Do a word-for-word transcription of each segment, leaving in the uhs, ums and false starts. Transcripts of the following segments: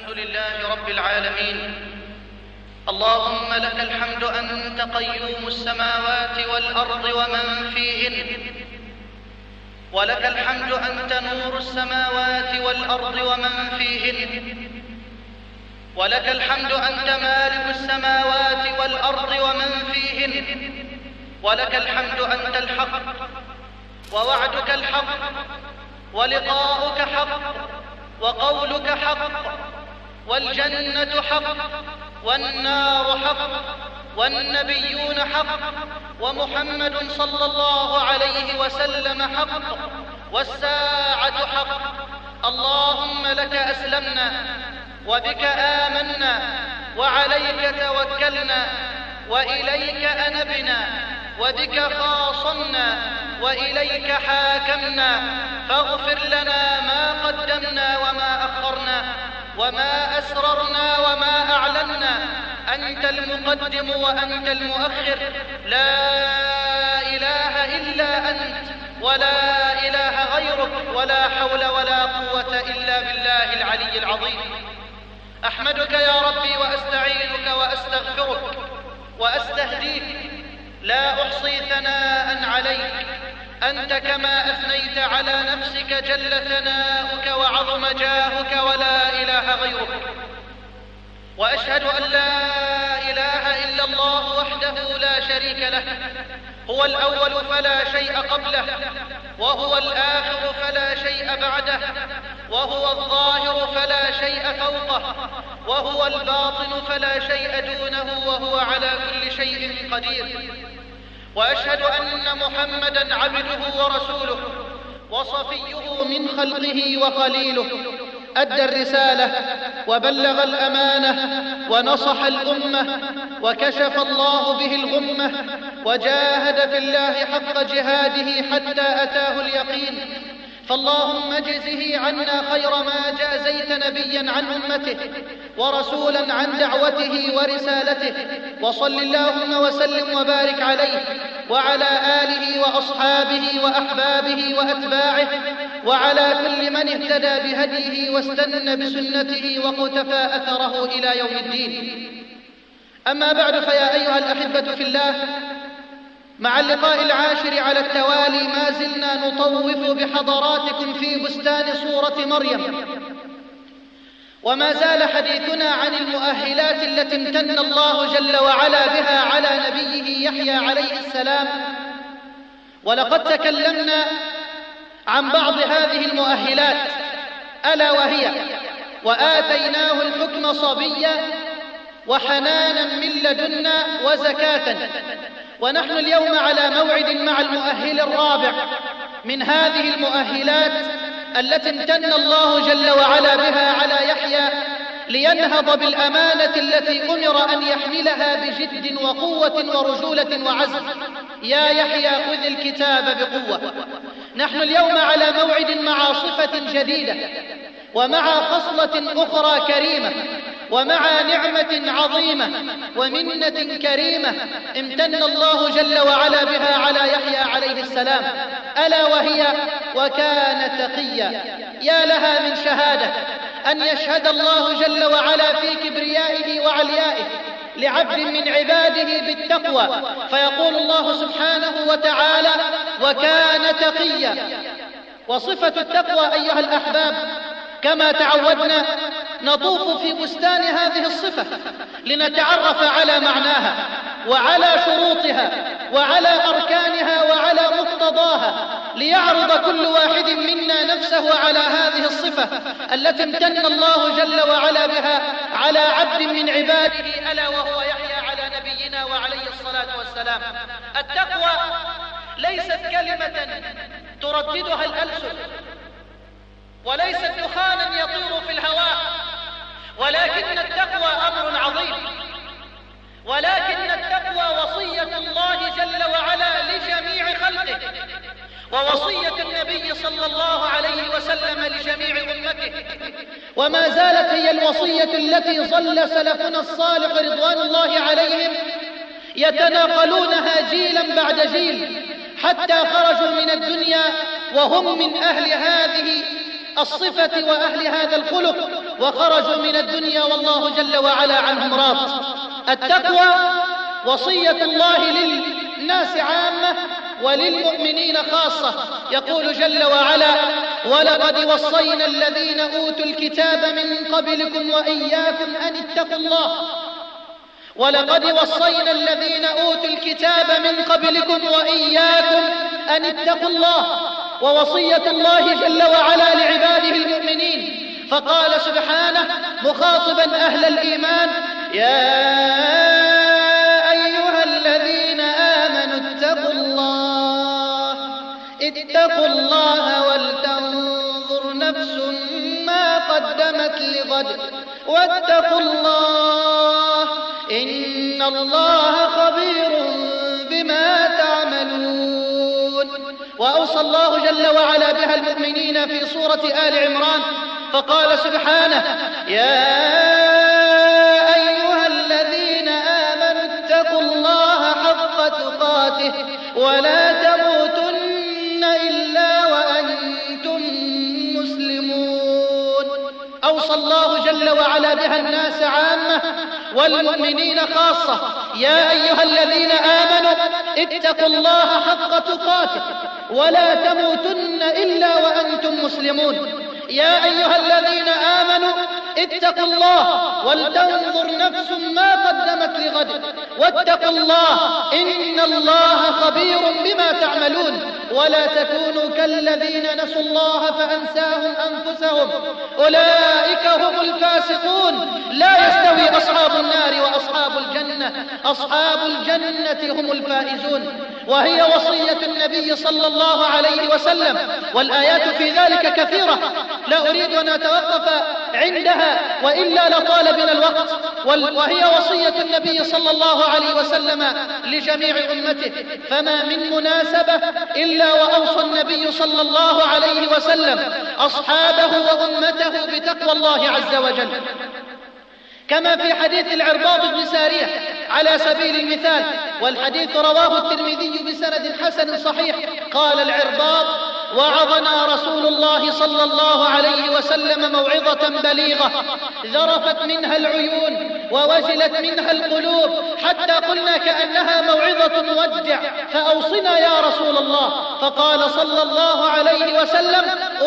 الحمد لله رب العالمين. اللهم لك الحمد أنت قيوم السماوات والأرض ومن فيهن، ولك الحمد أنت نور السماوات والأرض ومن فيهن، ولك الحمد أنت مالك السماوات والأرض ومن فيهن، ولك الحمد أنت الحق ووعدك الحق ولقاؤك حق وقولك حق، والجنة حق والنار حق والنبيون حق ومحمد صلى الله عليه وسلم حق والساعة حق. اللهم لك أسلمنا وبك آمنا وعليك توكلنا وإليك أنبنا وبك خاصمنا وإليك حاكمنا، فاغفر لنا ما قدمنا وما أخرنا وما أسررنا وما أعلنا. أنت المقدم وأنت المؤخر، لا إله إلا أنت ولا إله غيرك، ولا حول ولا قوة إلا بالله العلي العظيم. أحمدك يا ربي وأستعينك وأستغفرك وأستهديك، لا أحصي ثناء عليك، أنت كما أثنيت على نفسك جل ثناؤك وعظم جاهك، ولا إله غيرك. وأشهد أن لا إله إلا الله وحده لا شريك له، هو الأول فلا شيء قبله، وهو الآخر فلا شيء بعده، وهو الظاهر فلا شيء فوقه، وهو الباطن فلا شيء دونه، وهو على كل شيء قدير. وأشهد أن محمدًا عبده ورسوله وصفيه من خلقه وخليله، أدى الرسالة وبلغ الأمانة ونصح الأمة وكشف الله به الغمة، وجاهد في الله حق جهاده حتى أتاه اليقين. فاللهم اجزه عنا خير ما جازيت نبيا عن أمته ورسولا عن دعوته ورسالته، وصل اللهم وسلم وبارك عليه وعلى آله وأصحابه وأحبابه وأتباعه وعلى كل من اهتدى بهديه واستنى بسنته وقتفى أثره إلى يوم الدين. أما بعد، فيا أيها الأحبة في الله، مع اللقاء العاشر على التوالي ما زلنا نطوف بحضراتكم في بستان سورة مريم، وما زال حديثنا عن المؤهلات التي امتن الله جل وعلا بها على نبيه يحيى عليه السلام. ولقد تكلمنا عن بعض هذه المؤهلات، ألا وهي: وآتيناه الحكم صبيا وحنانا من لدنا وزكاة. ونحن اليوم على موعد مع المؤهل الرابع من هذه المؤهلات التي امتن الله جل وعلا بها على يحيى لينهض بالأمانة التي أمر أن يحملها بجد وقوة ورجولة وعزم. يا يحيى خذ الكتاب بقوة. نحن اليوم على موعد مع صفة جديدة ومع خصلة أخرى كريمة ومع نعمة عظيمة ومنة كريمة امتن الله جل وعلا بها على يحيى عليه السلام، ألا وهي: وكان تقيا. يا لها من شهادة أن يشهد الله جل وعلا في كبريائه وعليائه لعبد من عباده بالتقوى، فيقول الله سبحانه وتعالى: وكان تقيا. وصفة التقوى أيها الأحباب كما تعودنا نطوف في بستان هذه الصفة لنتعرف على معناها وعلى شروطها وعلى أركانها وعلى مقتضاها، ليعرض كل واحد منا نفسه على هذه الصفة التي امتن الله جل وعلا بها على عبد من عباده، ألا وهو يحيى على نبينا وعليه الصلاة والسلام. التقوى ليست كلمة ترددها الألسن، وليست دخانا يطير في الهواء، ولكن التقوى أمر عظيم، ولكن التقوى وصية الله جل وعلا لجميع خلقه، ووصية النبي صلى الله عليه وسلم لجميع أمته، وما زالت هي الوصية التي ظل سلفنا الصالح رضوان الله عليهم يتناقلونها جيلا بعد جيل حتى خرجوا من الدنيا وهم من أهل هذه الصفة وأهل هذا الخلق وخرجوا من الدنيا والله جل وعلا عنهم راض. التقوى وصية الله للناس عامة وللمؤمنين خاصة. يقول جل وعلا: ولقد وصينا الذين أوتوا الكتاب من قبلكم وإياكم أن اتقوا الله. ولقد وصينا الذين أوتوا الكتاب من قبلكم وإياكم أن اتقوا الله. ووصية الله جل وعلا لعباده المؤمنين، فقال سبحانه مخاطبا أهل الإيمان: يا أيها الذين آمنوا اتقوا الله اتقوا الله ولتنظر نفس ما قدمت لغد واتقوا الله إن الله خبير بما تعملون. وأوصى الله جل وعلا بها المؤمنين في سورة آل عمران، فقال سبحانه: يا أيها الذين آمنوا اتقوا الله حق تقاته ولا تموتن إلا وأنتم مسلمون. أوصى الله جل وعلا بها الناس عامة والمؤمنين خاصة: يا أيها الذين آمنوا اتقوا الله حق تقاته ولا تموتن إلا وأنتم مسلمون. يا أيها الذين آمنوا اتقوا الله ولتنظر نفس ما قدمت لغد واتقوا الله إن الله خبير بما تعملون. ولا تكونوا كالذين نسوا الله فأنساهم أنفسهم أولئك هم الفاسقون. لا يستوي أصحاب النار وأصحاب الجنة، أصحاب الجنة هم الفائزون. وهي وصية النبي صلى الله عليه وسلم، والآيات في ذلك كثيرة لا أريد أن أتوقف عندها وإلا لطال بنا الوقت. وهي وصية النبي صلى الله عليه وسلم لجميع أمته، فما من مناسبة إلا وأوصى النبي صلى الله عليه وسلم أصحابه وأمته بتقوى الله عز وجل، كما في حديث العرباض بن سارية على سبيل المثال، والحديث رواه الترمذي بسند حسن صحيح. قال العرباض: وعظنا رسول الله صلى الله عليه وسلم موعظة بليغة ذرفت منها العيون ووجلت منها القلوب حتى قلنا كأنها موعظة مودع، فأوصنا يا رسول الله. فقال صلى الله عليه وسلم: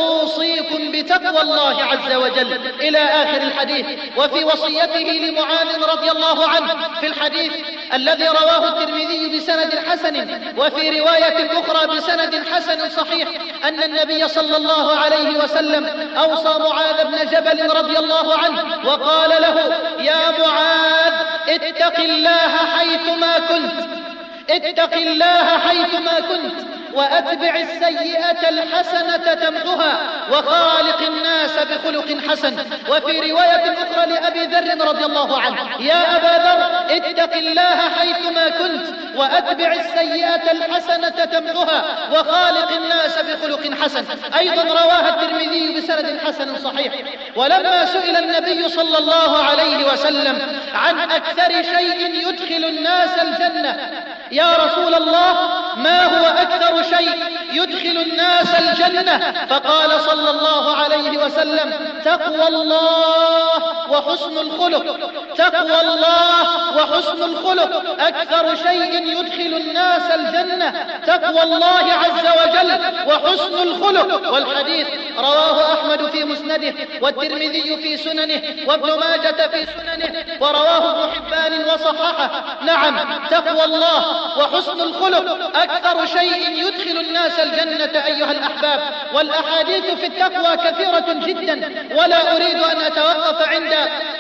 أوصيكم بتقوى الله عز وجل، إلى آخر الحديث. وفي وصيته لمعاذ رضي الله عنه في الحديث الذي رواه الترمذي بسند حسن، وفي رواية أخرى بسند حسن صحيح، أن النبي صلى الله عليه وسلم أوصى معاذ بن جبل رضي الله عنه وقال له: يا معاذ اتق الله حيثما كنت اتق الله حيثما كنت وأتبع السيئة الحسنة تمحها وخالق الناس بخلق حسن. وفي رواية أخرى لأبي ذر رضي الله عنه: يا أبا ذر اتق الله حيثما كنت وأتبع السيئة الحسنة تمحها وخالق الناس بخلق حسن. أيضا رواها الترمذي بسند حسن صحيح. ولما سئل النبي صلى الله عليه وسلم عن أكثر شيء يدخل الناس الجنة: يا رسول الله ما هو أكثر شيء يدخل الناس الجنة؟ فقال صلى الله عليه وسلم: تقوى الله وحسن الخلق. تقوى الله وحسن الخلق أكثر شيء يدخل الناس الجنة، تقوى الله عز وجل وحسن الخلق. والحديث رواه أحمد في مسنده والترمذي في سننه وابن ماجة في سننه ورواه ابن حبان وصححه. نعم، تقوى الله وحسن الخلق أكثر شيء يدخل الناس الجنة أيها الأحباب. والأحاديث في التقوى كثيرة جدا ولا أريد أن أتوقف عند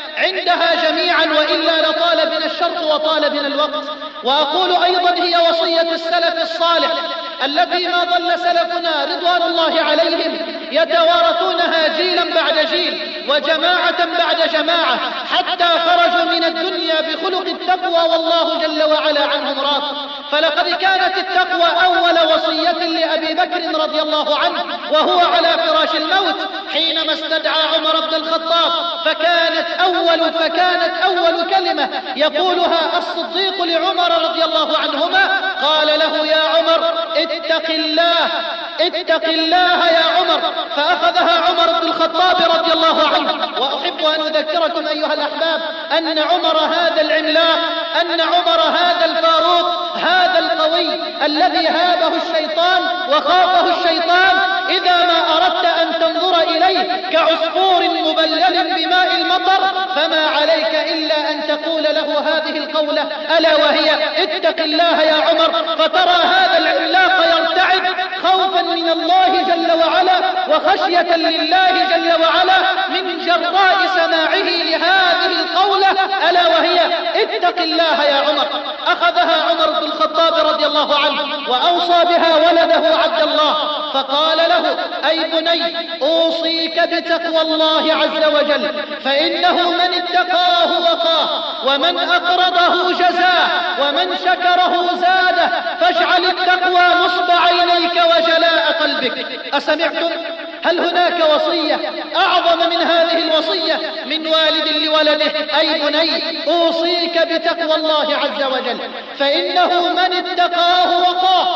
عندها جميعا وإلا لطال بنا الشرط وطال بنا الوقت. وأقول أيضا هي وصية السلف الصالح التي ما ضل سلفنا رضوان الله عليهم يتوارثونها جيلا بعد جيل وجماعة بعد جماعة حتى خرجوا من الدنيا بخلق التقوى والله جل وعلا عنهم راض. فلقد كانت التقوى أول وصية لأبي بكر رضي الله عنه وهو على فراش الموت حينما استدعى عمر بن الخطاب، فكانت أول فكانت أول كلمة يقولها الصديق لعمر رضي الله عنهما: قال له: يا عمر اتق الله اتق الله يا عمر. فأخذها عمر بن الخطاب رضي الله عنه. وأحب أن أذكركم أيها الأحباب أن عمر هذا العملاق، أن عمر هذا الفاروق، هذا القوي الذي هابه الشيطان وخافه الشيطان، إذا ما أردت أن تنظر إليه كعصفور مبلل بماء المطر فما عليك إلا أن تقول له هذه القولة، ألا وهي اتق الله يا عمر. فترى هذا العملاق يرتعد خوفا من الله جل وعلا وخشية لله جل وعلا من جراء سماعه لهذه القولة، ألا وهي اتق الله يا عمر. أخذها عمر بن الخطاب رضي الله عنه وأوصى بها ولده عبد الله، فقال له: أي بني، أوصيك بتقوى الله عز وجل، فإنه من اتقاه وقاه، ومن أقرضه جزاه، ومن شكره زاده، فاجعل التقوى نصب عينيك وجلاء قلبك. أسمعتم؟ هل هناك وصية أعظم من هذه الوصية من والد لولده؟ أي بني، أوصيك بتقوى الله عز وجل، فإنه من اتقاه وقاه،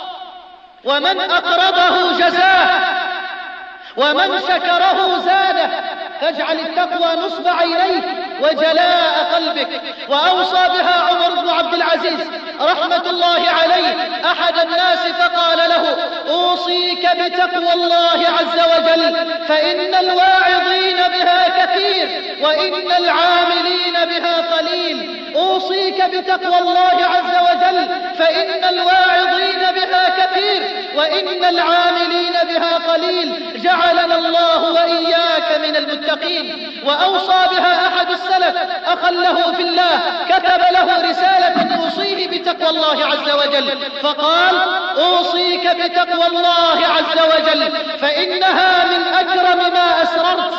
ومن أقرضه جزاه، ومن شكره زاده، فاجعل التقوى نصب عينيك وجلاء قلبك. وأوصى بها عمر بن عبد العزيز رحمة الله عليه أحد الناس فقال له: أوصيك بتقوى الله عز وجل، فإن الواعظين بها كثير وإن العاملين بها قليل. أوصيك بتقوى الله عز وجل، فإن الواعظين بها كثير وإن العاملين بها قليل. جعلنا الله وإياك من المتقين. وأوصى بها أحد السلف أخا له في الله، كتب له رسالة يوصيه بتقوى الله عز وجل، فقال: أوصيك بتقوى الله عز وجل، فإنها من أكرم ما أسررت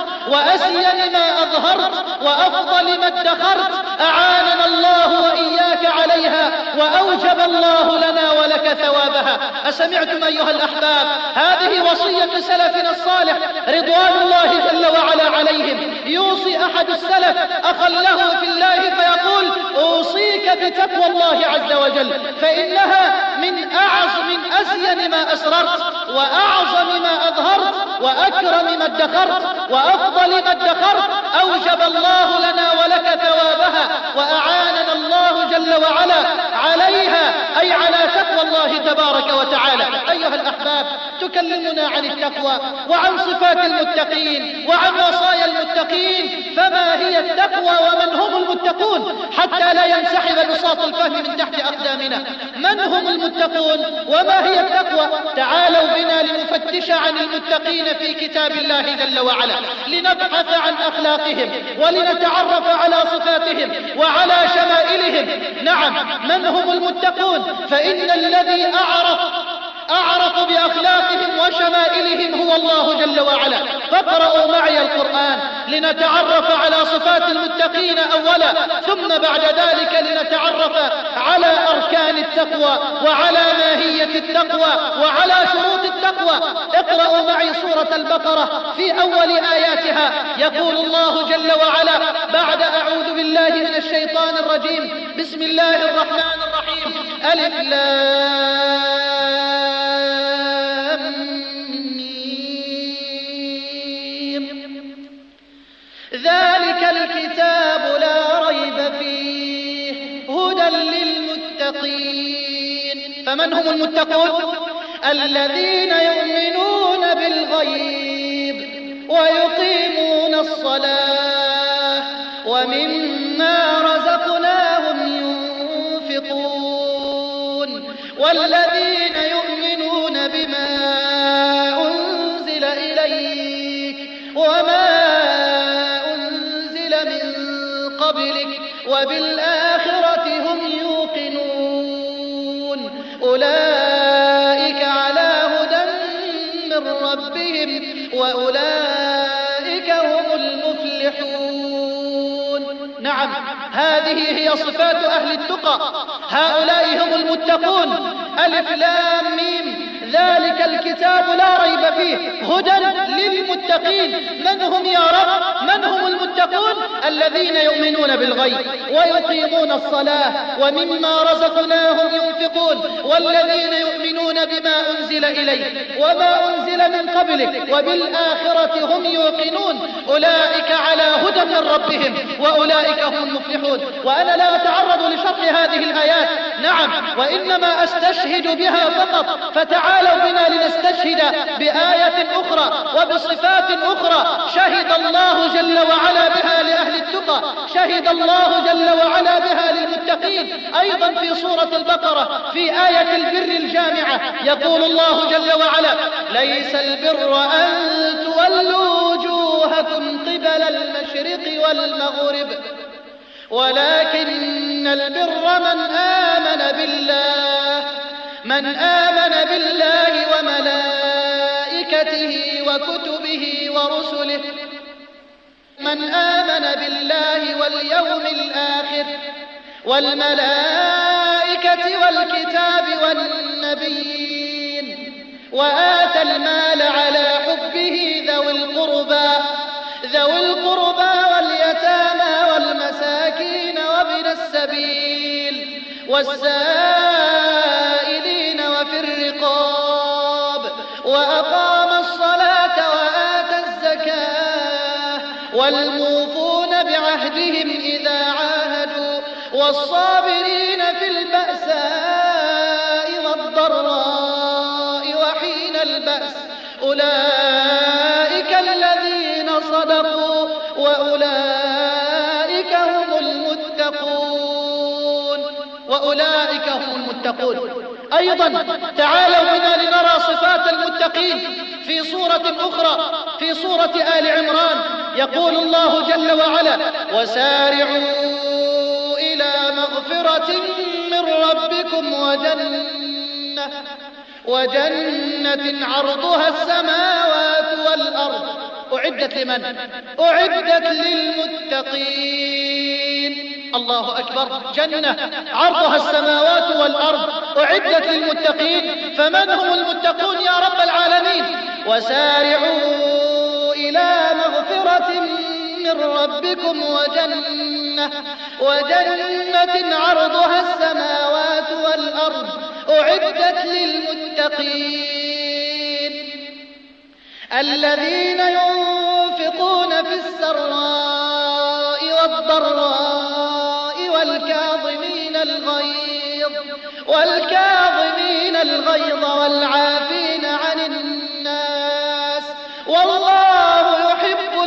وأسين ما أظهرت وأفضل ما ادخرت. أعاننا الله وإياك عليها وأوجب الله لنا ولك ثوابها. أسمعتم أيها الأحباب؟ هذه وصية سلفنا الصالح رضوان الله جل وعلا عليهم. يوصي أحد السلف أخا له في الله فيقول: أوصيك بتقوى الله عز وجل، فإنها من أعظم من أزين ما أسررت وأعظم ما أظهرت وأكرم ما ادخرت وأفضل ما ادخرت. أوجب الله لنا ولك ثوابها وأعاننا الله جل وعلا عليها، أي على تقوى الله تبارك وتعالى. أيها الأحباب، تكلمنا عن التقوى وعن صفات المتقين وعن وصايا المتقين. فما هي التقوى ومن هم المتقون حتى لا ينسحب بساط الفهم من تحت أقدامنا؟ من هم المتقون وما هي التقوى؟ تعالوا بنا لنفتش عن المتقين في كتاب الله جل وعلا، لنبحث عن أخلاقهم ولنتعرف على صفاتهم وعلى شمائلهم. نعم، من هم المتقون؟ فإن الذي أعرف أعرف بأخلاقهم وشمائلهم هو الله جل وعلا. فاقرأوا معي القرآن لنتعرف على صفات المتقين أولا، ثم بعد ذلك لنتعرف على أركان التقوى وعلى ماهية التقوى وعلى شروط التقوى. اقرأوا معي سورة البقرة في أول آياتها. يقول الله جل وعلا بعد أعوذ بالله من الشيطان الرجيم: بسم الله الرحمن الرحيم. ألف لام ذلك الكتاب لا ريب فيه هدى للمتقين. فمن هم المتقون؟ الذين يؤمنون بالغيب ويقيمون الصلاة ومما رزقناهم ينفقون، والذين يؤمنون بما أنزل إليك وما قبلك وبالآخرة هم يوقنون. أولئك على هدى من ربهم وأولئك هم المفلحون. نعم، هذه هي صفات أهل التقى، هؤلاء هم المتقون. ألف لام ميم ذلك الكتاب لا ريب فيه هدى للمتقين. من هم يا رب؟ من هم المتقون؟ الذين يؤمنون بالغيب ويقيمون الصلاة ومما رزقناهم ينفقون والذين يؤمنون بما أنزل إليك وما أنزل من قبلك وبالآخرة هم يوقنون أولئك على هدى من ربهم وأولئك هم المفلحون. وأنا لا أتعرض لشرح هذه الآيات، نعم، وإنما أستشهد بها فقط، فتعالوا بنا لنستشهد بآية أخرى وبصفات أخرى شهد الله جل وعلا بها لأهل التقى، شهد الله جل وعلا بها للمتقين. أيضا في سورة البقرة في آية البر الجامعة يقول الله جل وعلا: ليس البر أن تولوا وجوهكم قبل المشرق والمغرب ولكن البر من آمن بالله من آمن بالله وملائكته وكتبه ورسله من آمن بالله واليوم الآخر والملائكة والكتاب والنبيين وآتى المال على حبه ذوي القربى ذوي القربى واليتامى والمساكين وابن السبيل والسائلين وفي الرقاب وأقام الصلاة وآتى الزكاة والموفون بعهدهم إذا عاهدوا والصابرين في البأساء والضراء وحين البأس أولئك الذين صدقوا وأولئك هم المتقون وأولئك هم المتقون. أيضا تعالوا بنا لنرى صفات المتقين في سورة أخرى في سورة آل عمران. يقول الله جل وعلا: وسارعوا إلى مغفرة من ربكم وجنة وجنة عرضها السماوات والأرض أعدت لمن؟ أعدت للمتقين. الله أكبر، جنة عرضها السماوات والأرض أعدت للمتقين. فمن هم المتقون يا رب العالمين؟ وسارعوا إلى مغفرة من ربكم وجنة وجنة عرضها السماوات والأرض أعدت للمتقين الذين ينفقون في السراء والضراء والكاظمين الغيظ والكاظمين الغيظ والعافين عن الناس والله يحب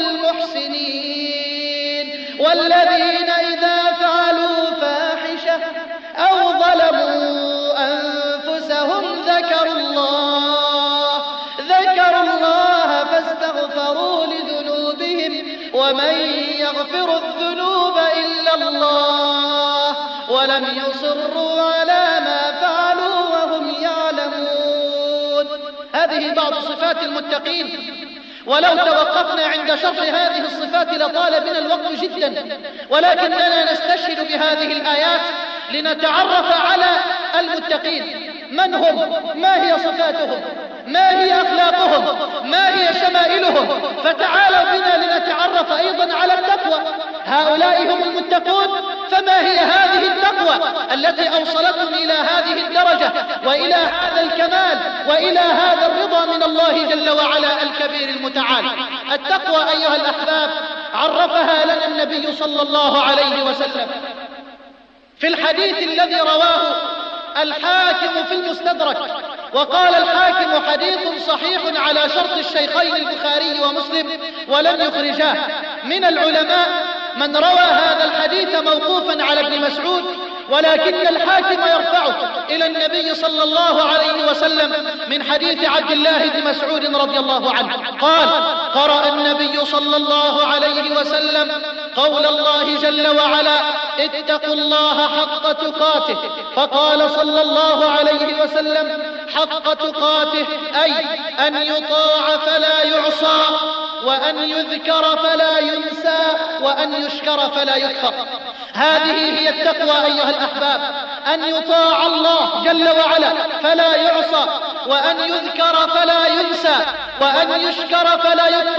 المحسنين والذين إذا فعلوا فاحشة أو ظلموا أنفسهم ذكروا الله ذكروا الله فاستغفروا لذنوبهم ومن يغفر الذنوب إلا الله ولم يصروا على ما فعلوا وهم يعلمون. هذه بعض صفات المتقين، ولو توقفنا عند شرح هذه الصفات لطال بنا الوقت جدا، ولكننا نستشهد بهذه الآيات لنتعرف على المتقين. من هم؟ ما هي صفاتهم؟ ما هي أخلاقهم؟ ما هي شمائلهم؟ فتعالوا بنا لنتعرف أيضا على التقوى. هؤلاء هم المتقون، فما هي هذه التقوى التي أوصلتهم إلى هذه الدرجة وإلى هذا الكمال وإلى هذا الرضا من الله جل وعلا الكبير المتعال؟ التقوى أيها الأحباب عرفها لنا النبي صلى الله عليه وسلم في الحديث الذي رواه الحاكم في المستدرك، وقال الحاكم: حديث صحيح على شرط الشيخين البخاري ومسلم ولم يخرجاه. من العلماء من روى هذا الحديث موقوفا على ابن مسعود، ولكن الحاكم يرفعه إلى النبي صلى الله عليه وسلم من حديث عبد الله بن مسعود رضي الله عنه قال: قرأ النبي صلى الله عليه وسلم قول الله جل وعلا: اتقوا الله حق تقاته. فقال صلى الله عليه وسلم: حق تقاته أي أن يطاع فلا يعصى، وأن يذكر فلا ينسى، وأن يشكر فلا يكفر. هذه هي التقوى أيها الأحباب، أن يطاع الله جل وعلا فلا يعصى، وأن يذكر فلا ينسى، وأن يشكر فلا يكفر.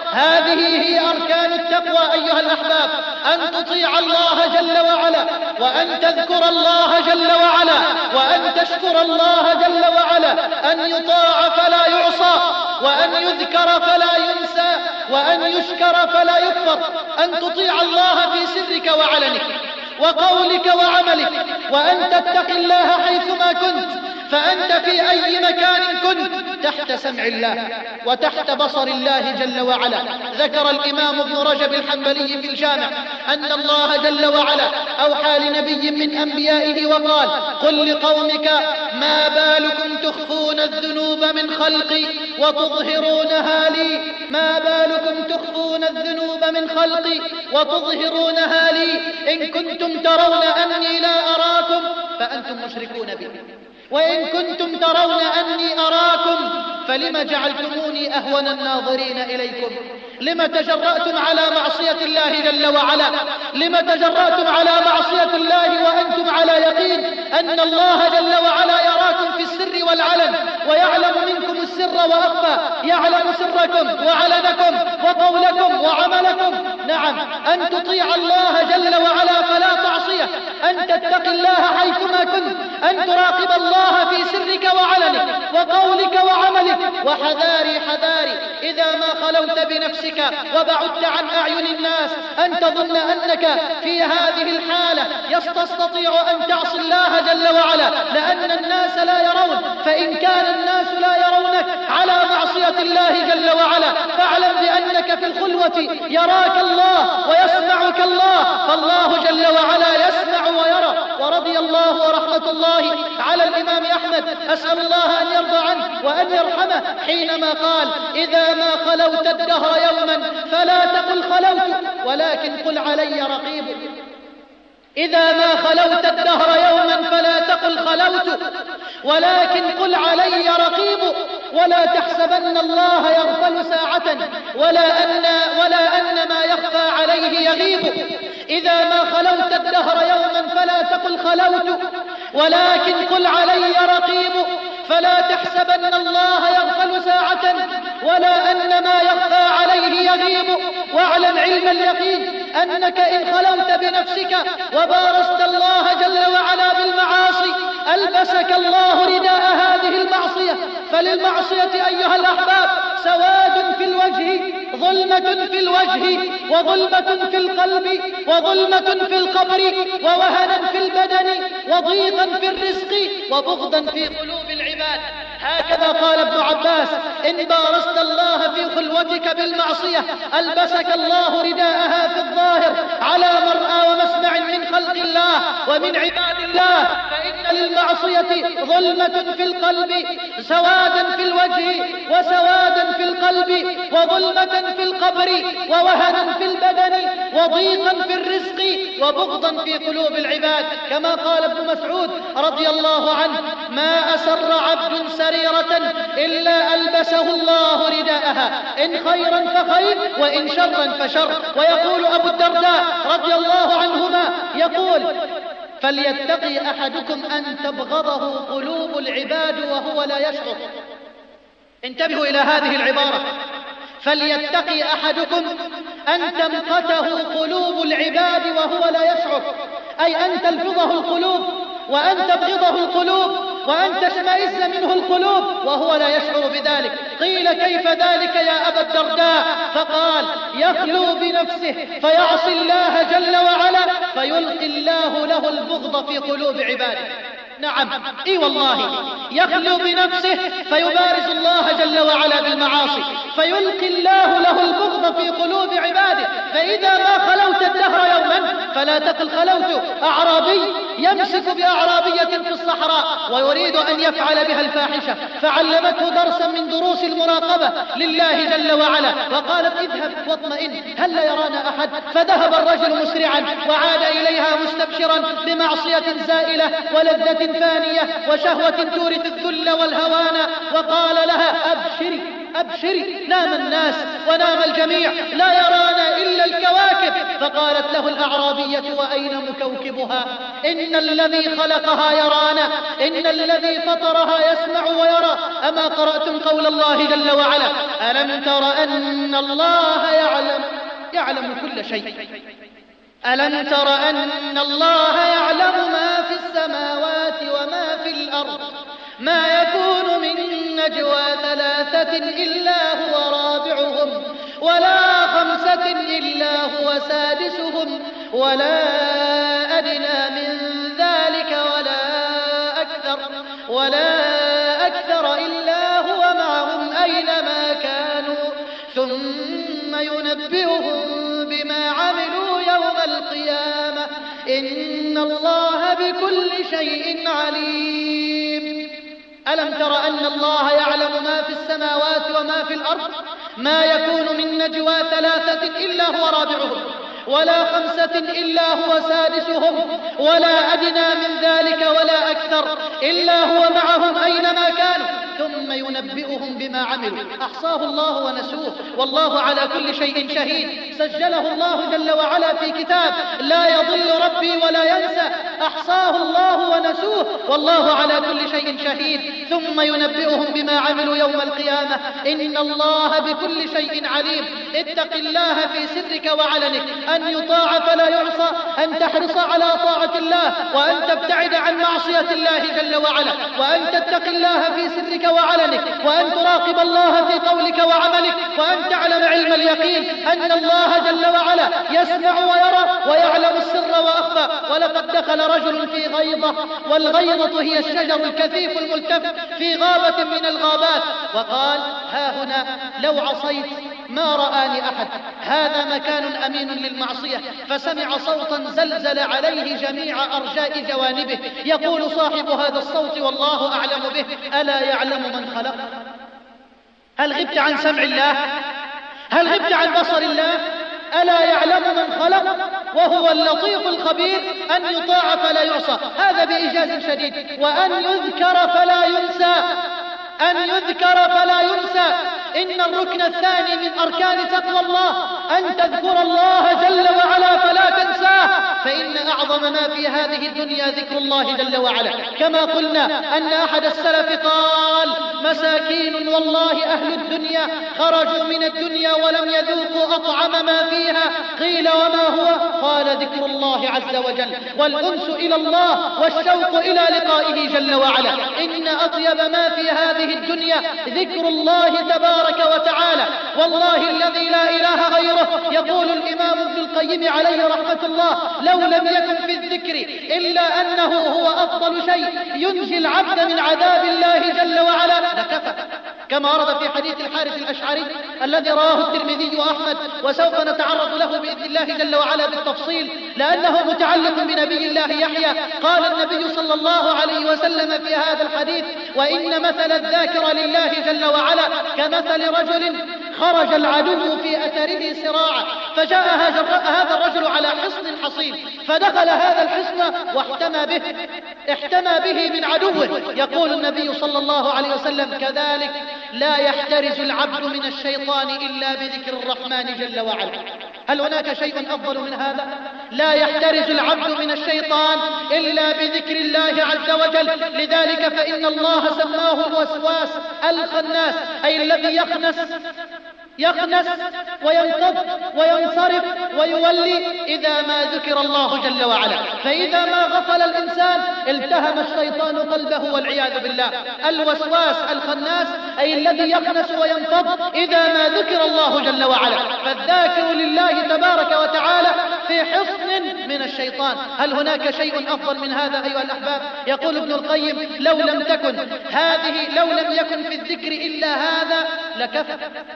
هذه هي أركان التقوى أيها الأحباب، أن تطيع الله جل وعلا، وأن تذكر الله جل وعلا، وأن تشكر الله جل وعلا، أن يطاع فلا يعصى، وأن يذكر فلا ينسى، وأن يشكر فلا يكفر، أن تطيع الله في سرك وعلنك وقولك وعملك، وأن تتقي الله حيثما كنت، فأنت في أي مكان كنت تحت سمع الله وتحت بصر الله جل وعلا. ذكر الإمام ابن رجب الحنبلي في الجامع أن الله جل وعلا أوحى لنبي من أنبيائه وقال: قل لقومك ما بالكم تخفون الذنوب من خلقي وتظهرونها لي، ما بالكم تخفون الذنوب من خلقي وتظهرونها لي، إن كنتم ترون أني لا أراكم فأنتم مشركون بي، وإن كنتم ترون أني أراكم فلم جعلتموني أهون الناظرين إليكم؟ لم تجرأتم على معصية الله جل وعلا؟ لم تجرأتم على معصية الله وأنتم على يقين أن الله جل وعلا يراكم في السر والعلن، ويعلم منكم السر وأخفى، يعلم سركم وعلنكم وقولكم وعملكم. نعم، أن تطيع الله جل وعلا فلا تعصيه، أن تتقي الله حيثما كنت، أن تراقب الله في سرك وعلنك وقولك وعملك. وحذاري حذاري إذا ما خلوت بنفسك وبعدت عن أعين الناس أن تظن أنك في هذه الحالة يستطيع أن تعصي الله جل وعلا، لأن الناس لا يرون، فإن كان الناس لا يرونك على معصية الله جل وعلا فاعلم بأنك في الخلوة يراك الله ويسمعك الله، فالله جل وعلا يسمع ويرى. ورضي الله ورحمة الله على الإمام أحمد، أسأل الله أن يرضى عنه وأن يرحمه، حينما قال: إذا ما خلوت الدهر يوما فلا تقل خلوت ولكن قل علي رقيب. إذا ما خلوت الدهر يوما فلا تقل خلوت ولكن قل علي رقيب، ولا تحسبن الله يغفل ساعة ولا أن, ولا أن ما يخفى عليه يغيب. إذا ما خلوت الدهر يوما فلا تقل خلوت ولكن قل علي رقيب، فلا تحسبن الله يغفل ساعة ولا أن ما يخفى عليه يغيب. واعلم علم اليقين أنك إن خلوت بنفسك وبارزت الله جل وعلا بالمعاصي ألبسك الله رداء هذه المعصية. فللمعصية أيها الأحباب سواد في الوجه، ظلمة في الوجه، وظلمة في القلب، وظلمة في القبر، ووهنا في البدن، وضيقا في الرزق، وبغضا في قلوب العباد. هكذا قال ابن عباس: إن بارزت الله في خلوتك بالمعصية ألبسك الله رداءها في الظاهر على مرأى ومسمع من خلق الله ومن عباد الله. فإن للمعصية ظلمة في القلب، سوادا في الوجه، وسوادا في القلب، وظلمة في القبر، ووهنا في البدن، وضيقا في الرزق، وبغضا في قلوب العباد. كما قال ابن مسعود رضي الله عنه: ما أسر عبد سريرة إلا ألبسه الله رداءها، إن خيرا فخير وإن شرا فشر. ويقول أبو الدرداء رضي الله عنهما يقول: فليتقي أحدكم أن تبغضه قلوب العباد وهو لا يشعر. انتبهوا إلى هذه العبارة: فليتقي أحدكم أن تمقته قلوب العباد وهو لا يشعر، أي أن تلفظه القلوب وأن تبغضه القلوب وأن تشمئز منه القلوب وهو لا يشعر بذلك. قيل: كيف ذلك يا أبا الدرداء؟ فقال: يخلو بنفسه فيعصي الله جل وعلا فيلقي الله له البغض في قلوب عباده. نعم، اي والله، يخلو بنفسه فيبارز الله جل وعلا بالمعاصي فيلقي الله له البغض في قلوب عباده. فإذا ما خلوت الدهر يوما فلا تقل خلوت. أعرابي يمسك بأعرابية في الصحراء ويريد أن يفعل بها الفاحشة، فعلمته درسا من دروس المراقبة لله جل وعلا، وقالت: اذهب واطمئن، هل يرانا أحد؟ فذهب الرجل مسرعا وعاد إليها مستبشرا بمعصية زائلة ولذة فانية وشهوة تورث الذل والهوان، وقال لها: أبشري أبشري، نام الناس ونام الجميع، لا يرانا إلا الكواكب، فقالت له الأعرابية: وأين مكوكبها؟ إن الذي خلقها يرانا، إن الذي فطرها يسمع ويرى. أما قرأتم قول الله جل وعلا: ألم تر أن الله يعلم يعلم كل شيء؟ ألم تر أن الله يعلم ما في السماوات وما في الأرض؟ ما يكون من نجوى ثلاثة إلا هو رابعهم ولا خمسة إلا هو سادسهم ولا أدنى من ذلك ولا أكثر ولا أكثر إلا هو معهم أينما كانوا ثم ينبئهم بما عملوا يوم القيامة إن الله بكل شيء عليم. ألم تر أن الله يعلم ما في السماوات وما في الأرض؟ ما يكون من نجوى ثلاثة إلا هو رابعهم ولا خمسة إلا هو سادسهم ولا أدنى من ذلك ولا أكثر إلا هو معهم أينما كانوا ثم ينبئهم بما عملوا. أحصاه الله ونسوه والله على كل شيء شهيد. سجله الله جل وعلا في كتاب لا يضل ربي ولا ينسى. أحصاه الله ونسوه والله على كل شيء شهيد. ثم ينبئهم بما عملوا يوم القيامة إن الله بكل شيء عليم. اتق الله في سرك وعلنك، أن يطاع فلا يعصى، أن تحرص على طاعة الله وأن تبتعد عن معصية الله جل وعلا، وأن تتق الله في سرك وعلنك، وأن تراقب الله في قولك وعملك، وأن تعلم علم اليقين أن الله جل وعلا يسمع ويرى ويعلم السر وأخفى. ولقد دخل رجل في غيضة، والغيضة هي الشجر الكثيف الملتف في غابة من الغابات، وقال: ها هنا لو عصيت ما رآني أحد، هذا مكان أمين للمعصية. فسمع صوتا زلزل عليه جميع أرجاء جوانبه، يقول صاحب هذا الصوت والله أعلم به: ألا يعلم من خلق؟ هل غبت عن سمع الله؟ هل غبت عن بصر الله؟ ألا يعلم من خلق وهو اللطيف الخبير. أن يطاع فلا يعصى، هذا بإيجاز شديد، وأن يذكر فلا ينسى، أن يذكر فلا ينسى. إن الركن الثاني من أركان تقوى الله أن تذكر الله جل وعلا فلا تنساه، فإن أعظم ما في هذه الدنيا ذكر الله جل وعلا. كما قلنا أن أحد السلف قال: مساكين والله أهل الدنيا خرجوا من الدنيا ولم يذوقوا أطعم ما فيها. قيل: وما هو؟ قال: ذكر الله عز وجل والأنس إلى الله والشوق إلى لقائه جل وعلا. إن أطيب ما في هذه الدنيا ذكر الله تبارك وتعالى. والله الذي لا إله غيره. يقول الإمام ابن القيم عليه رحمة الله: لو لم يكن في الذكر إلا أنه هو أفضل شيء ينجي العبد من عذاب الله جل وعلا لكفى. كما ورد في حديث الحارث الأشعري الذي رواه الترمذي وأحمد، وسوف نتعرض له بإذن الله جل وعلا بالتفصيل لأنه متعلق بنبي الله يحيى. قال النبي صلى الله عليه وسلم في هذا الحديث: وإن مثل الذاكر لله جل وعلا كمثل رجل خرج العدو في أثره سراعا، فجاء هذا الرجل على حصن حصين، فدخل هذا الحصن واحتمى به احتمى به من عدوه. يقول النبي صلى الله عليه وسلم: كذلك لا يحترز العبد من الشيطان إلا بذكر الرحمن جل وعلا. هل هناك شيء أفضل من هذا؟ لا يحترز العبد من الشيطان إلا بذكر الله عز وجل. لذلك فإن الله سماه الوسواس الخناس، أي الذي يخنس يخنس وينقض وينصرف ويولي إذا ما ذكر الله جل وعلا. فإذا ما غفل الإنسان التهم الشيطان قلبه والعياذ بالله. الوسواس الخناس أي الذي يخنس وينقض إذا ما ذكر الله جل وعلا. فالذاكر لله تبارك وتعالى في حصن من الشيطان. هل هناك شيء أفضل من هذا أيها الأحباب؟ يقول ابن القيم: لو لم تكن هذه لو لم يكن في الذكر إلا هذا لكفى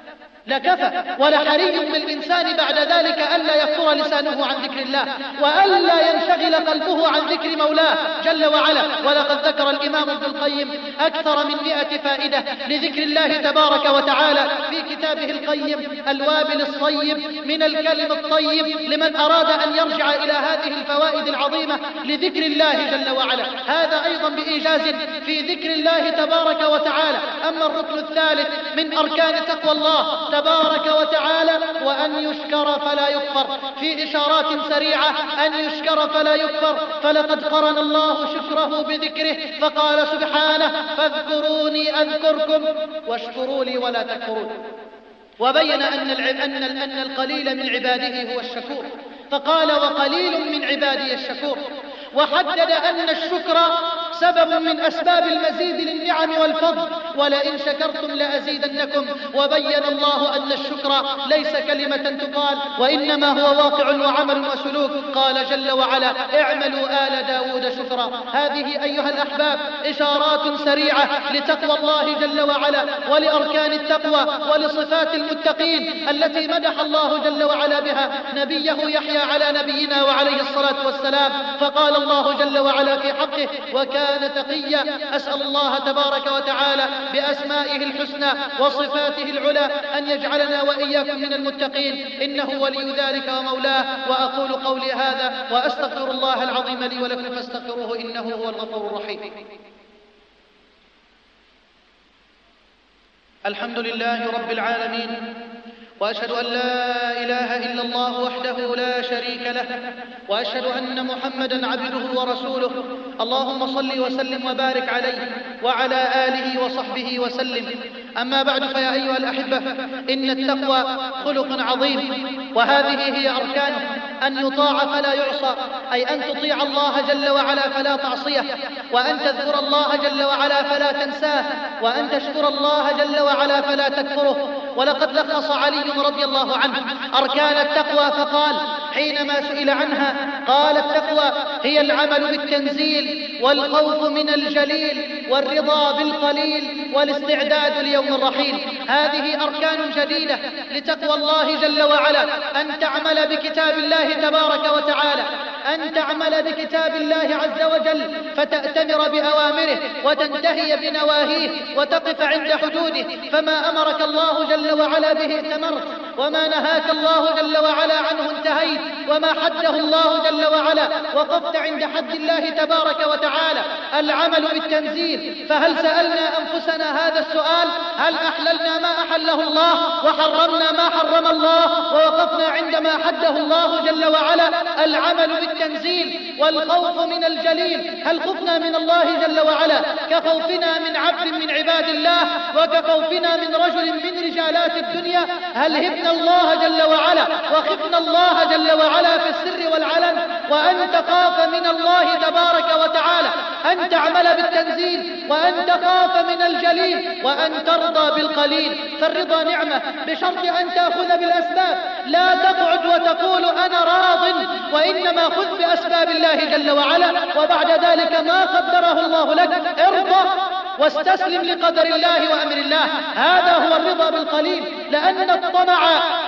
لكفى ولحري بالإنسان بعد ذلك ألا يفتر لسانه عن ذكر الله وألا ينشغل قلبه عن ذكر مولاه جل وعلا. ولقد ذكر الإمام ابن القيم أكثر من مئة فائدة لذكر الله تبارك وتعالى في كتابه القيم الوابل الصيب من الكلم الطيب، لمن أراد أن يرجع إلى هذه الفوائد العظيمة لذكر الله جل وعلا. هذا أيضا بإيجاز في ذكر الله تبارك وتعالى. أما الركن الثالث من أركان تقوى الله تبارك وتعالى وأن يشكر فلا يكفر، في إشارات سريعة أن يشكر فلا يكفر، فلقد قرن الله شكره بذكره فقال سبحانه فاذكروني أذكركم واشكروا لي ولا تكفرون. وبين أن أن القليل من عباده هو الشكور، فقال وقليل من عبادي الشكور، وحدد أن الشكر سبب من أسباب المزيد للنعم والفضل، ولئن شكرتم لأزيدنكم. وبين الله أن الشكر ليس كلمة تقال وإنما هو واقع وعمل وسلوك. قال جل وعلا اعملوا آل داود شكرا. هذه أيها الأحباب إشارات سريعة لتقوى الله جل وعلا ولأركان التقوى ولصفات المتقين التي مدح الله جل وعلا بها نبيه يحيى على نبينا وعليه الصلاة والسلام. فقال الله جل وعلا في حقه وكان تقيا. أسأل الله تبارك وتعالى بأسمائه الحسنى وصفاته العلى أن يجعلنا وإياكم من المتقين، إنه ولي ذلك ومولاه. وأقول قولي هذا وأستغفر الله العظيم لي ولكم فاستغفروه إنه هو الغفور الرحيم. الحمد لله رب العالمين، وأشهد أن لا إله إلا الله وحده لا شريك له، وأشهد أن محمدًا عبده ورسوله. اللهم صل وسلم وبارك عليه وعلى آله وصحبه وسلم. أما بعد، فيا أيها الأحبة، إن التقوى خلق عظيم، وهذه هي أركانه: أن يطاع فلا يعصى، أي أن تطيع الله جل وعلا فلا تعصيه، وأن تذكر الله جل وعلا فلا تنساه، وأن تشكر الله جل وعلا فلا تكفره. ولقد لخص علي رضي الله عنه أركان التقوى فقال حينما سئل عنها، قال التقوى هي العمل بالتنزيل والخوف من الجليل والرضا بالقليل والاستعداد ليوم الرحيل. هذه أركان جديدة لتقوى الله جل وعلا: أن تعمل بكتاب الله تبارك وتعالى، أن تعمل بكتاب الله عز وجل فتأتمر بأوامره وتنتهي بنواهيه وتقف عند حدوده، فما أمرك الله جل وعلا به ائتمرت، وما نهاك الله جل وعلا عنه انتهيت، وما حده الله جل وعلا وقفت عند حد الله تبارك وتعالى. العمل بالتنزيل، فهل سألنا أنفسنا هذا السؤال؟ هل أحللنا ما أحله الله وحرمنا ما حرم الله ووقفنا عندما حده الله جل وعلا؟ العمل بالتنزيل والخوف من الجليل، هل خفنا من الله جل وعلا كخوفنا من عبد من عباد الله وكخوفنا من رجل من رجالات الدنيا؟ هل هبنا الله جل وعلا وخفنا الله جل وعلا في السر والعلن؟ وأن تخاف من الله تبارك وتعالى، أن تعمل بالتنزيل، وأن تخاف من الجليل، وأن ترضى بالقليل. فالرضا نعمة بشرط أن تأخذ بالأسباب، لا تقعد وتقول أنا راض، وإنما خذ بأسباب الله جل وعلا، وبعد ذلك ما قدره الله لك ارضى واستسلم لقدر الله وأمر الله. هذا هو الرضا بالقليل، لأن الطمع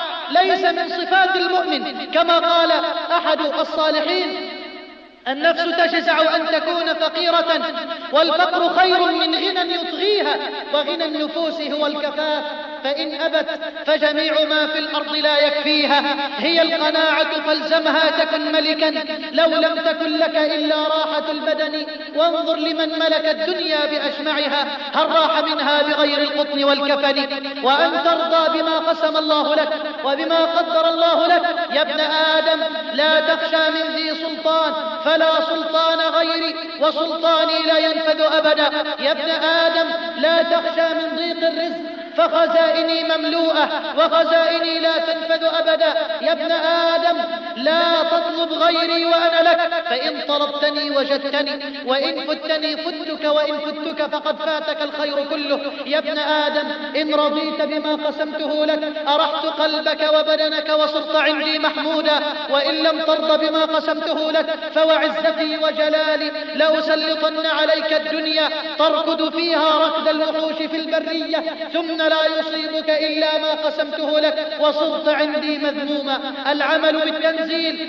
ليس من صفات المؤمن. كما قال أحد الصالحين: النفس تجزع أن تكون فقيرة، والفقر خير من غنى يطغيها، وغنى النفوس هو الكفاف، فإن أبت فجميع ما في الأرض لا يكفيها. هي القناعة فالزمها تكن ملكا، لو لم تكن لك إلا راحة البدن، وانظر لمن ملك الدنيا بأجمعها، هل راح منها بغير القطن والكفن. وأن ترضى بما قسم الله لك وبما قدر الله لك. يا ابن آدم لا تخشى من ذي سلطان، فلا سلطان غيري، وسلطاني لا ينفذ أبدا. يا ابن آدم لا تخشى من ضيق الرزق، فخزائني مملوءة وخزائني لا تنفذ أبدا. يا ابن آدم لا تطلب غيري وأنا لك، فإن طلبتني وجدتني، وإن فتني فتك، وإن فتك فقد فاتك الخير كله. يا ابن آدم إن رضيت بما قسمته لك أرحت قلبك وبدنك وصرت عندي محمودا، وإن لم ترض بما قسمته لك فوعزتي وجلالي لأسلطن عليك الدنيا تركض فيها ركض الوحوش في البرية، ثم لا يصيبك إلا ما قسمته لك وصرت عندي مذموما. العمل بالتنزيل والخوف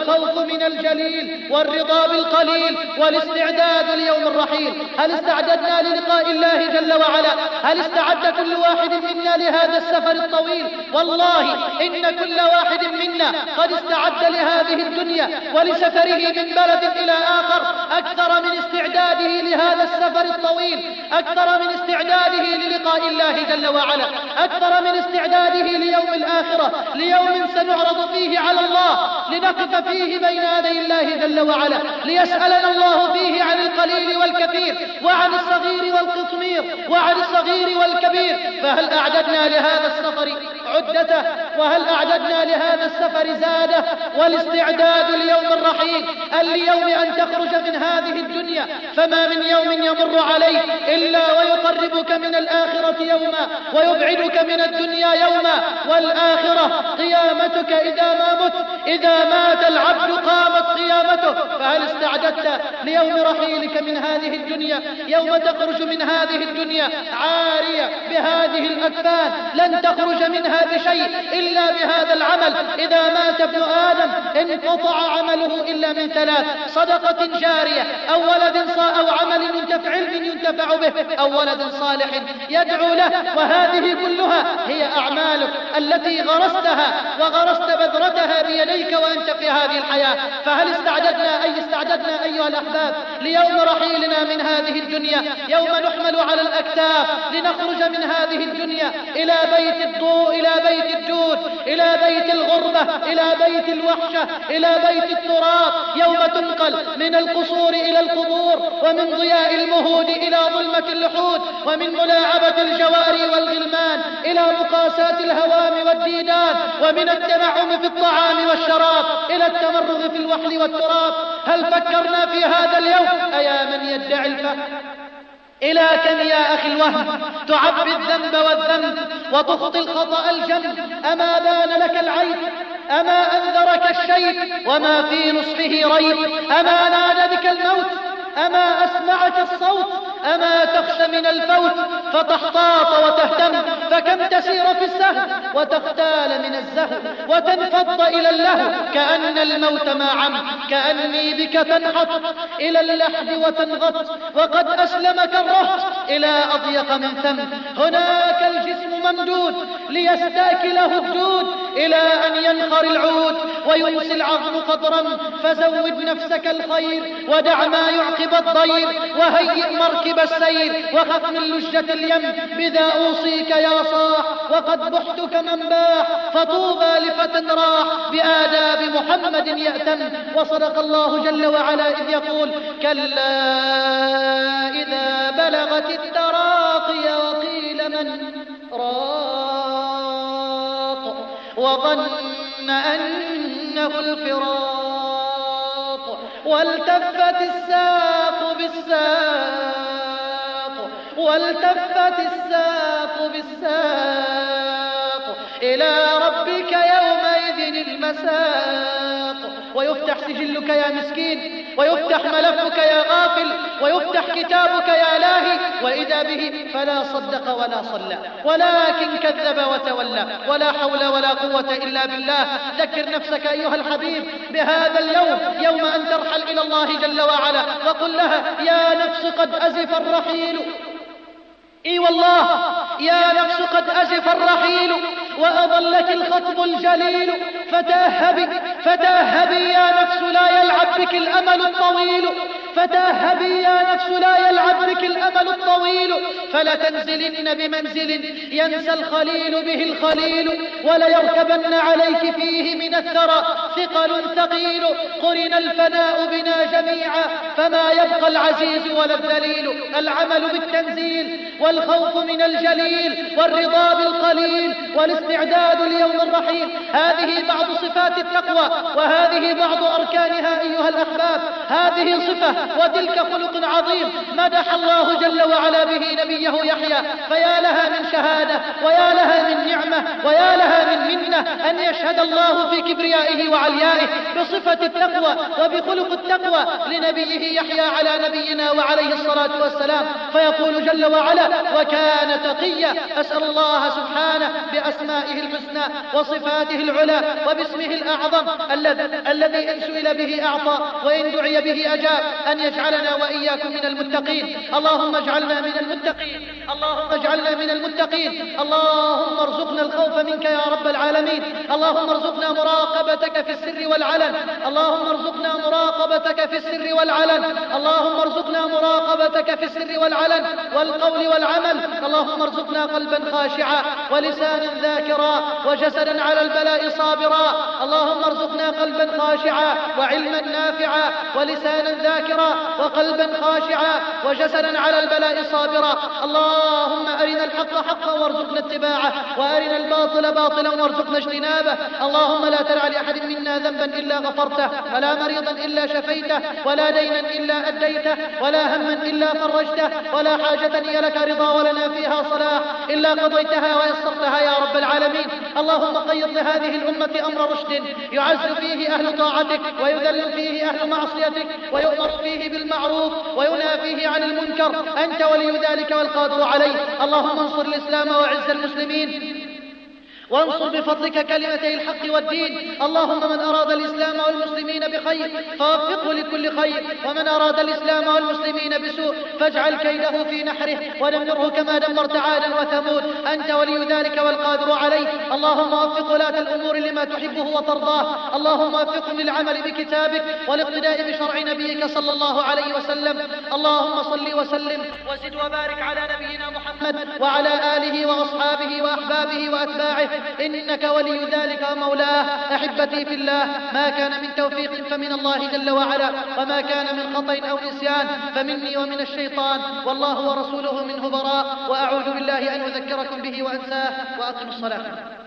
والخوف من الجليل والرضا بالقليل والاستعداد ليوم الرحيل. هل استعددنا للقاء الله جل وعلا؟ هل استعد كل واحد منا لهذا السفر الطويل؟ والله إن كل واحد منا قد استعد لهذه الدنيا ولسفره من بلد إلى آخر أكثر من استعداده لهذا السفر الطويل، أكثر من استعداده للقاء الله جل وعلا، أكثر من استعداده ليوم الآخرة، ليوم سنعرض فيه على الله، لنقف فيه بين يدي الله جل وعلا، ليسألنا الله فيه عن القليل والكثير، وعن الصغير والقطمير، وعن الصغير والكبير. فهل أعددنا لهذا السفر عدته؟ وهل أعددنا لهذا السفر زاده؟ والاستعداد ليوم الرحيل، اليوم أن تخرج من هذه الدنيا، فما من يوم يمر عليك إلا ويقربك من الآخرة يوما ويبعدك من الدنيا يوما، والآخرة قيامتك إذا ما مت، إذا مات العبد قامت قيامته. فهل استعددت ليوم رحيلك من هذه الدنيا، يوم تخرج من هذه الدنيا عارية بهذه الأكفان، لن تخرج منها بشيء إلا بهذا العمل. إذا مات ابن آدم انقطع عمله إلا من ثلاث: صدقة جارية، أو ولد صالح، أو عمل ينتفع علم ينتفع به، أو ولد صالح يدعو له. وهذه كلها هي أعمالك التي غرستها وغرست بذرتها بيديك وأنت في هذه الحياة. فهل استعددنا أي استعددنا أيها الأحباب ليوم رحيلنا من هذه الدنيا، يوم نحمل على الأكتاف لنخرج من هذه الدنيا إلى بيت الضوء، إلى بيت الجود، إلى بيت الغربة، إلى بيت الوحشة، إلى بيت التراب، يوم تنقل من القصور إلى القبور، ومن ضياء المهود إلى ظلمة اللحود، ومن ملاعبة الجواري والغلمان إلى مقاساة الهوام والديدان، ومن التنعم في الطعام والشراب إلى التمرغ في الوحل والتراب. هل فكرنا في هذا اليوم؟ أيا من يدعي الفهم، إلى كم يا أخي الوهم تعبي الذنب والذنب وتخطي الخطأ الجنب؟ أما بان لك العيب؟ أما أنذرك الشيب وما في نصفه ريب؟ أما نادى بك الموت؟ أما أسمعك الصوت؟ أما تخشى من الفوت فتحتاط وتهتم؟ فكم تسير في السهل وتختال من الزهو وتنفض إلى اللهو، كأن الموت ما عم، كأني بك تنحط إلى اللحد وتنغط، وقد أسلمك الرهط إلى أضيق من ثم. هناك الجسم ممدود ليستاكله الدود، إلى أن ينخر العود ويمسي العظم قدرا. فزود نفسك الخير ودع ما يعقب الضير، وهيئ مركب السير وخف من لجة اليم. بذا أوصيك يا صاح وقد بحتك من باح، فطوبى لفتى راح بآداب محمد يأتم. وصدق الله جل وعلا إذ يقول: كلا إذا بلغت التراقي وقيل من راق، وظن أنه الفراق، والتفت الساق بالساق، والتفت الساق بالساق، إلى ربك يومئذ المساق. ويفتح سجلك يا مسكين، ويفتح ملفك يا غافل، ويفتح كتابك يا لاهي، وإذا به فلا صدق ولا صلى ولكن كذب وتولى. ولا حول ولا قوة إلا بالله. ذكر نفسك أيها الحبيب بهذا اليوم، يوم أن ترحل إلى الله جل وعلا، وقل لها: يا نفس قد أزف الرحيل. اي والله يا نفس قد أزف الرحيل، وأضلك الخطب الجليل. فتأهبي فتأهبي يا نفس، لا يلعب بك الأمل الطويل. فتأهبي يا نفس، لا يلعب بك الأمل الطويل. فلتنزلن بمنزل ينسى الخليل به الخليل، وليركبن عليك فيه من الثرى ثقل ثقيل. قرن الفناء بنا جميعا، فما يبقى العزيز ولا الذليل. العمل بالتنزيل، والخوف من الجليل، والرضا بالقليل، والاستعداد ليوم الرحيل. هذه بعض صفات التقوى، وهذه بعض أركانها أيها الأحباب. هذه صفة وتلك خلق عظيم مدح الله جل وعلا به نبيه يحيى. فيا لها من شهادة، ويا لها من نعمة، ويا لها من منة أن يشهد الله في كبريائه وعليائه بصفة التقوى وبخلق التقوى لنبيه يحيى على نبينا وعليه الصلاة والسلام. فيقول جل وعلا: وكان تقيا. أسأل الله سبحانه بأسمائه الحسنى الحسنى وصفاته العلى وباسمه الأعظم الذي إن سئل به أعطى وإن دعي به أجاب، أن يجعلنا وإياكم من المتقين. اللهم اجعلنا من المتقين، اللهم اجعلنا من المتقين. اللهم ارزقنا الخوف منك يا رب العالمين. اللهم ارزقنا مراقبتك في السر والعلن، اللهم ارزقنا مراقبتك في السر والعلن، اللهم ارزقنا مراقبتك في السر والعلن والقول والعمل. اللهم ارزقنا قلبا خاشعا ولسانا ذاكرا وجسدا على البلاء صابرا. اللهم ارزقنا قلبا خاشعا وعلما نافعا ولسانا ذاكرا وقلبا خاشعا وجسدا على البلاء صابرا. اللهم أرنا الحق حقا وارزقنا اتباعه، وأرنا الباطل باطلا وارزقنا اجتنابه. اللهم لا تدع لأحد منا ذنبا إلا غفرته، ولا مريضا إلا شفيته، ولا دينا إلا أديته، ولا هما إلا فرجته، ولا حاجة هي لك رضا ولنا فيها صلاح إلا قضيتها ويسرتها يا رب العالمين. اللهم قيض لهذه الأمة أمر رشد يعز فيه أهل طاعتك ويذل فيه أهل معصيتك، ويؤمر فيه بالمعروف وينهى فيه عن المنكر. أنت ولي ذلك والقادر عليه. اللهم انصر الإسلام وأعز المسلمين، وانصر بفضلك كلمتي الحق والدين. اللهم من أراد الإسلام والمسلمين بخير فوفقه لكل خير، ومن أراد الإسلام والمسلمين بسوء فاجعل كيده في نحره ودمره كما دمرت عادا وثمود. أنت ولي ذلك والقادر عليه. اللهم وفق ولاة الأمور لما تحبه وترضاه. اللهم وفقهم للعمل بكتابك والاقتداء بشرع نبيك صلى الله عليه وسلم. اللهم صل وسلم وزد وبارك على نبينا محمد وعلى آله وأصحابه وأحبابه وأتباعه، إنك ولي ذلك ومولاه. أحبتي في الله، ما كان من توفيق فمن الله جل وعلا، وما كان من خطأ أو نسيان فمني ومن الشيطان، والله ورسوله منه براء. وأعوذ بالله أن أذكركم به وأنساه. وأقم الصلاة.